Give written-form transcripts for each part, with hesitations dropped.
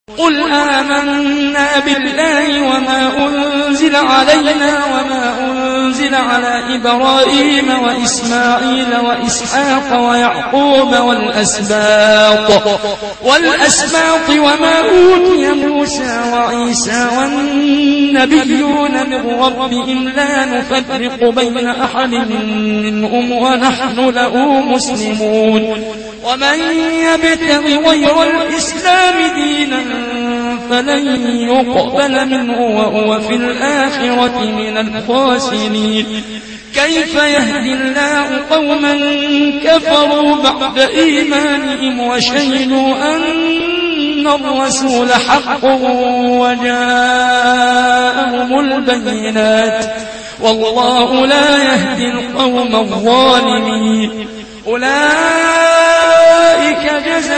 قل آمنا بالله وما أنزل علينا وما أنزل على إبراهيم وإسماعيل وإسحاق ويعقوب والأسباط وما أوتي موسى وعيسى والنبيون من ربهم لا نفرق بين أحد منهم ونحن له مسلمون ومن يبتغ غير الإسلام دينا فلن يقبل منه وهو في الآخرة من الخاسرين كيف يهدي الله قوما كفروا بعد إيمانهم وشهدوا أن الرسول حق وجاءهم البينات والله لا يهدي القوم الظالمين أولئك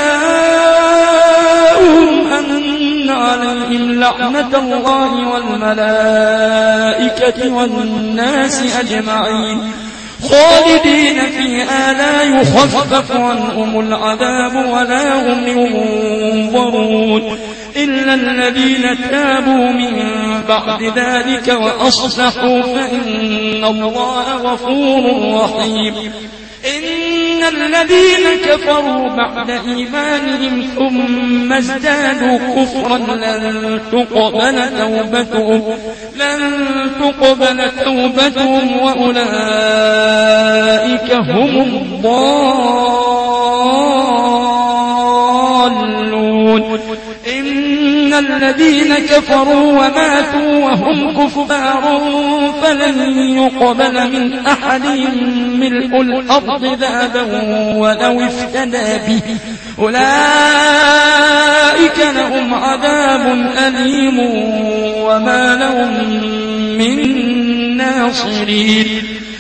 جزاؤهم أن عليهم لعنة الله والملائكة والناس أجمعين خالدين فيها لا يخفف عنهم العذاب ولا هم ينظرون إلا الذين تابوا من بعد ذلك وأصلحوا فإن الله غفور رحيم إن الذين كفروا بعد إيمانهم ثم ازدادوا كفرا لن تقبل توبتهم وأولئك هم الضالون إن الذين كفروا وماتوا وهم كفار فلن يقبل من أحدهم ملء الأرض ذهبا ولو افتدى به أولئك لهم عذاب أليم وما لهم من ناصرين